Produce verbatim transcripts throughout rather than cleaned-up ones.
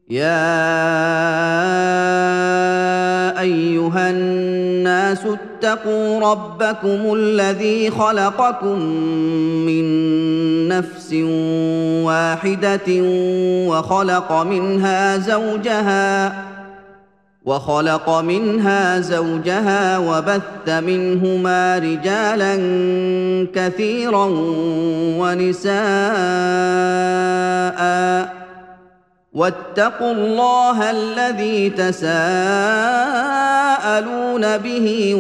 يا ايها الناس اتقوا ربكم الذي خلقكم من نفس واحده وخلق منها زوجها وخلق منها زوجها وبث منهما رجالا كثيرا ونساء واتقوا الله الذي تساءلون به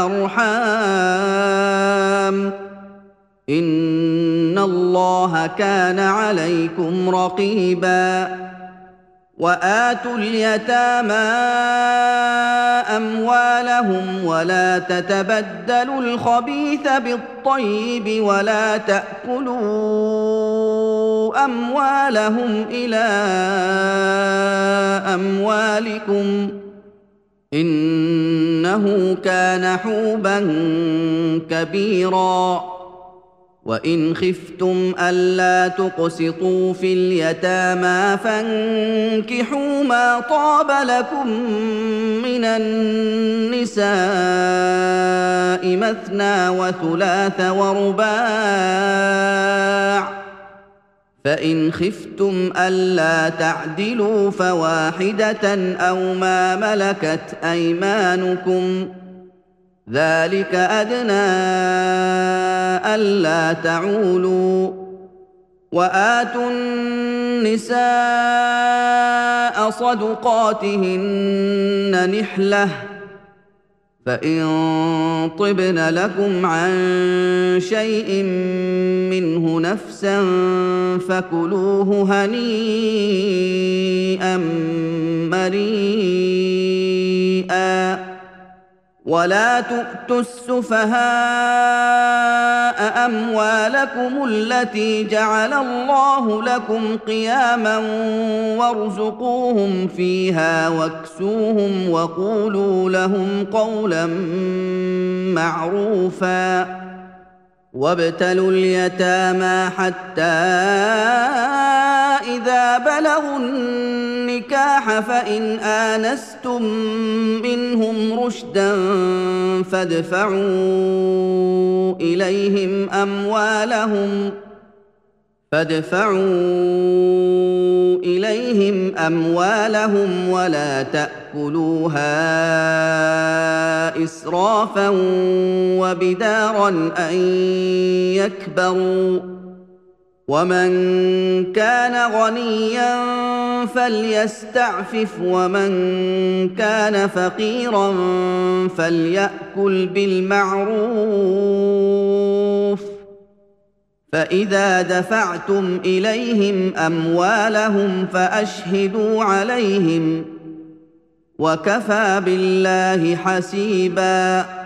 والارحام ان الله كان عليكم رقيبا واتوا اليتامى اموالهم ولا تتبدلوا الخبيث بالطيب ولا تاكلوا اموالهم الى اموالكم انه كان حوبا كبيرا وان خفتم الا تقسطوا في اليتامى فانكحوا ما طاب لكم من النساء مثنى وثلاث ورباع فان خفتم الا تعدلوا فواحده او ما ملكت ايمانكم ذلك أدنى ألا تعولوا وآتوا النساء صدقاتهن نحلة فإن طبن لكم عن شيء منه نفسا فكلوه هنيئا مريئا ولا تؤتوا السفهاء أموالكم التي جعل الله لكم قياما وارزقوهم فيها واكسوهم وقولوا لهم قولا معروفا وابتلوا اليتامى حتى إذا بلغوا النكاح فإن آنستم منهم رشدا فادفعوا إليهم أموالهم فادفعوا إليهم أموالهم ولا تأكلوها إسرافا وبدارا أن يكبروا ومن كان غنيا فليستعفف ومن كان فقيرا فليأكل بالمعروف فإذا دفعتم إليهم أموالهم فأشهدوا عليهم وكفى بالله حسيبا